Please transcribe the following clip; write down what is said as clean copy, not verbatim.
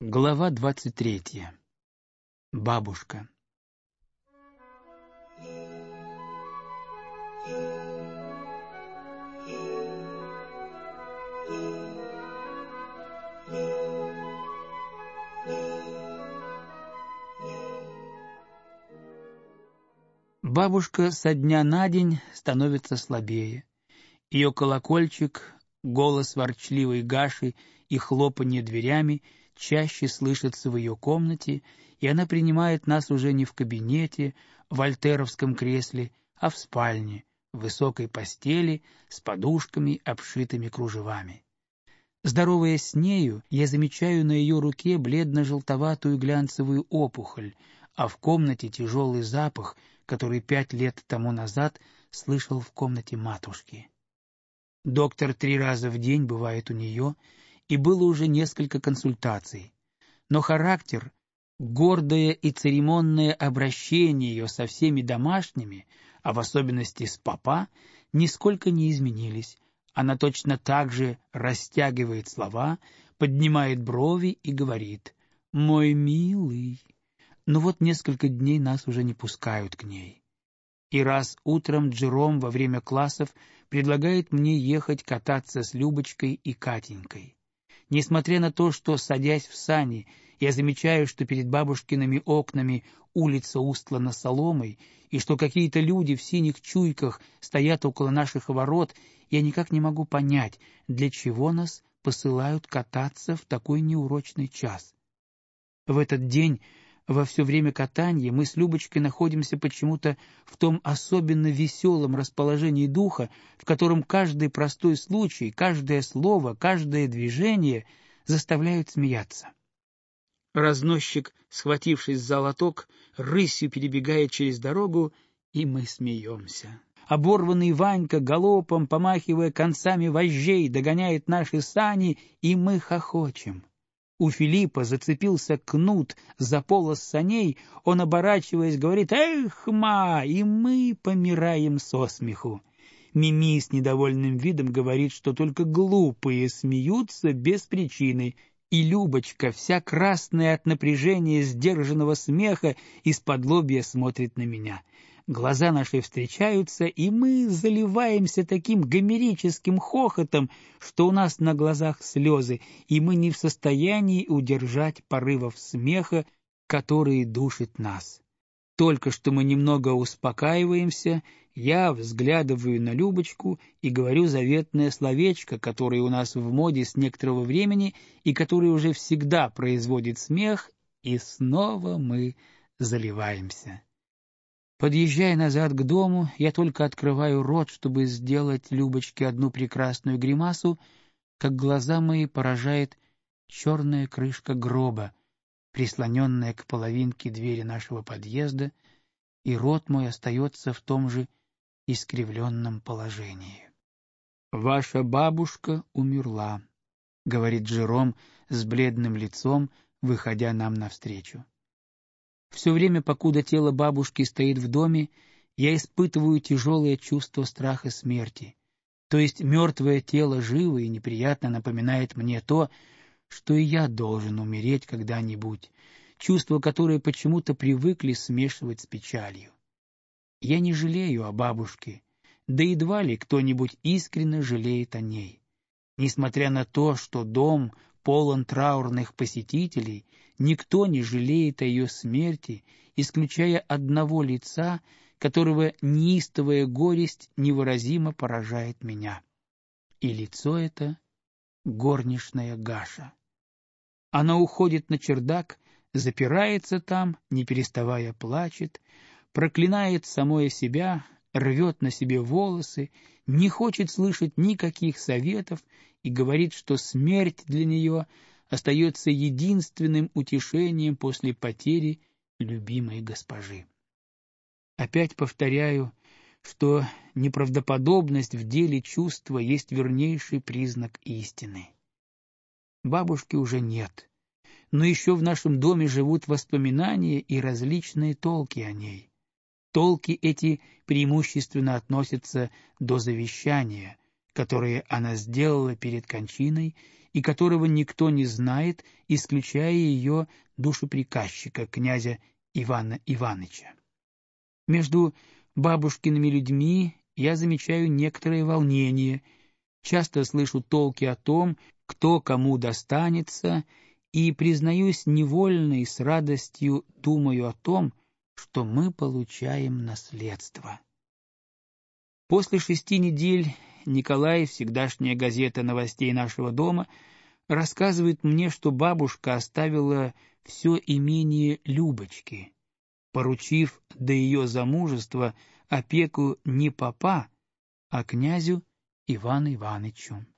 Глава 23. Бабушка. Бабушка со дня на день становится слабее. Ее колокольчик, голос ворчливой Гаши и хлопанье дверями чаще слышатся в ее комнате, и она принимает нас уже не в кабинете, в вольтеровском кресле, а в спальне, в высокой постели с подушками, обшитыми кружевами. Здороваясь с нею, я замечаю на ее руке бледно-желтоватую глянцевую опухоль, а в комнате тяжелый запах, который 5 лет тому назад слышал в комнате матушки. Доктор 3 раза в день бывает у нее, и было уже несколько консультаций. Но характер, гордое и церемонное обращение ее со всеми домашними, а в особенности с папа, нисколько не изменились. Она точно так же растягивает слова, поднимает брови и говорит: «Мой милый». Но вот несколько дней нас уже не пускают к ней. И раз утром Джером во время классов предлагает мне ехать кататься с Любочкой и Катенькой. Несмотря на то, что, садясь в сани, я замечаю, что перед бабушкиными окнами улица устлана соломой, и что какие-то люди в синих чуйках стоят около наших ворот, я никак не могу понять, для чего нас посылают кататься в такой неурочный час. В этот день, во все время катания, мы с Любочкой находимся почему-то в том особенно веселом расположении духа, в котором каждый простой случай, каждое слово, каждое движение заставляют смеяться. Разносчик, схватившись за лоток, рысью перебегает через дорогу, и мы смеемся. Оборванный Ванька, галопом помахивая концами вожжей, догоняет наши сани, и мы хохочем. У Филиппа зацепился кнут за полос саней, он, оборачиваясь, говорит: «Эх, ма!» и мы помираем со смеху. Мими с недовольным видом говорит, что только глупые смеются без причины, и Любочка, вся красная от напряжения сдержанного смеха, исподлобья смотрит на меня. Глаза наши встречаются, и мы заливаемся таким гомерическим хохотом, что у нас на глазах слезы, и мы не в состоянии удержать порывов смеха, которые душат нас. Только что мы немного успокаиваемся, я взглядываю на Любочку и говорю заветное словечко, которое у нас в моде с некоторого времени и которое уже всегда производит смех, и снова мы заливаемся. Подъезжая назад к дому, я только открываю рот, чтобы сделать Любочке одну прекрасную гримасу, как глаза мои поражает черная крышка гроба, прислоненная к половинке двери нашего подъезда, и рот мой остается в том же искривленном положении. «Ваша бабушка умерла», — говорит Джером с бледным лицом, выходя нам навстречу. Все время, покуда тело бабушки стоит в доме, я испытываю тяжелое чувство страха смерти. То есть мертвое тело живо и неприятно напоминает мне то, что и я должен умереть когда-нибудь, чувство, которое почему-то привыкли смешивать с печалью. Я не жалею о бабушке, да едва ли кто-нибудь искренне жалеет о ней. Несмотря на то, что дом полон траурных посетителей, никто не жалеет о ее смерти, исключая одного лица, которого неистовая горесть невыразимо поражает меня. И лицо это — горничная Гаша. Она уходит на чердак, запирается там, не переставая плачет, проклинает самое себя, рвет на себе волосы, не хочет слышать никаких советов и говорит, что смерть для нее остается единственным утешением после потери любимой госпожи. Опять повторяю, что неправдоподобность в деле чувства есть вернейший признак истины. Бабушки уже нет, но еще в нашем доме живут воспоминания и различные толки о ней. Толки эти преимущественно относятся до завещания, которое она сделала перед кончиной и которого никто не знает, исключая ее душеприказчика, князя Ивана Иваныча. Между бабушкиными людьми я замечаю некоторое волнение, часто слышу толки о том, кто кому достанется, и, признаюсь, невольно и с радостью думаю о том, что мы получаем наследство. После 6 недель Николай, всегдашняя газета новостей нашего дома, рассказывает мне, что бабушка оставила все имение Любочки, поручив до ее замужества опеку не попа, а князю Ивану Иванычу.